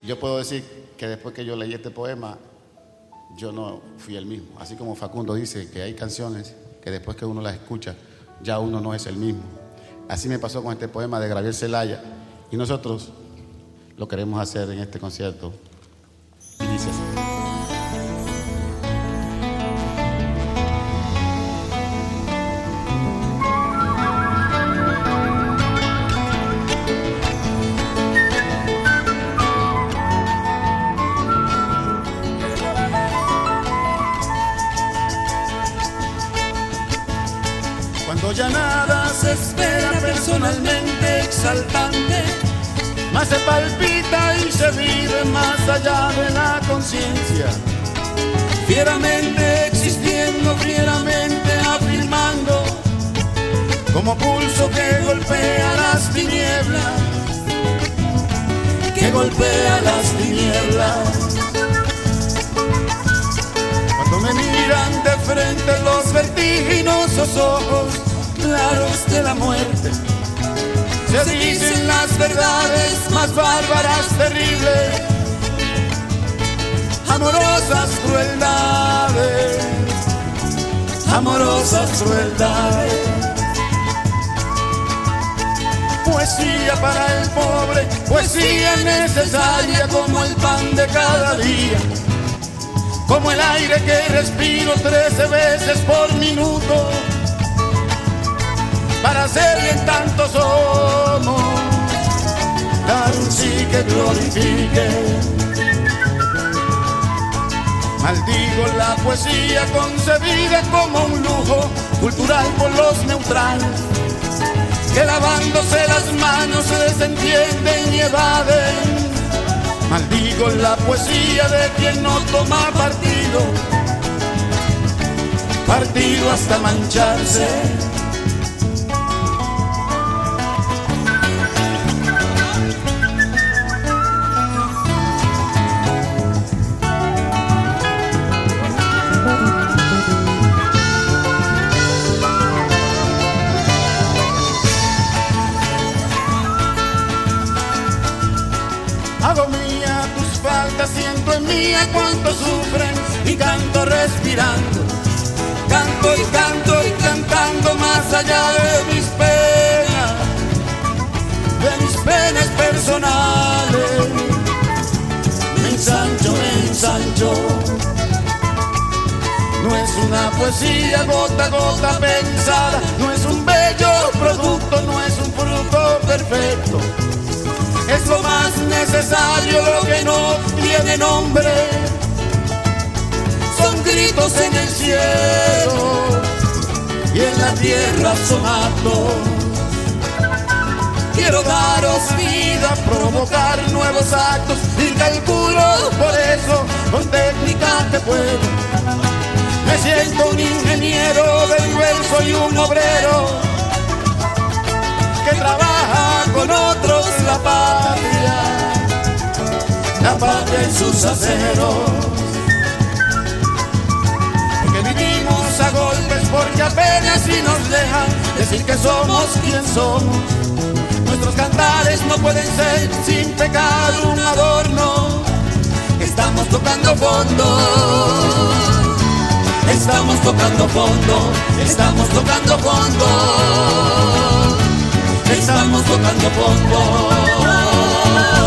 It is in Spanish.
Yo puedo decir que después que yo leí este poema, yo no fui el mismo. Así como Facundo dice que hay canciones que después que uno las escucha, ya uno no es el mismo. Así me pasó con este poema de Gabriel Celaya, y nosotros lo queremos hacer en este concierto. Y dice así. Cuando ya nada se espera personalmente exaltante, más se palpita y se vive más allá de la conciencia, fieramente existiendo, fieramente afirmando, como pulso que golpea las tinieblas, que golpea las tinieblas. Cuando me miran de frente los vertiginosos ojos claros de la muerte, se dicen las verdades más bárbaras, terribles, amorosas crueldades, amorosas crueldades. Poesía para el pobre, poesía necesaria como el pan de cada día, como el aire que respiro 13 veces por minuto, para ser bien tanto somos, dar un sí que glorifique. Maldigo la poesía concebida como un lujo cultural por los neutrales, que lavándose las manos se desentienden y evaden. Maldigo la poesía de quien no toma partido, partido hasta mancharse. Hago mía tus faltas, siento en mía cuánto sufren y canto respirando, canto y canto y cantando más allá de mis penas personales. Me ensancho, no es una poesía gota a gota pensada, no es un bello producto, no es un fruto perfecto. Es lo más necesario, lo que no tiene nombre. Son gritos en el cielo y en la tierra son actos. Quiero daros vida, provocar nuevos actos y calculo por eso con técnica que puedo. Me siento un ingeniero del verso y un obrero que trabaja con otros la patria en sus aceros. Porque vivimos a golpes, porque apenas si nos dejan decir que somos quien somos. Nuestros cantares no pueden ser sin pecado un adorno. Estamos tocando fondo, estamos tocando fondo, estamos tocando fondo. Estamos tocando fondo.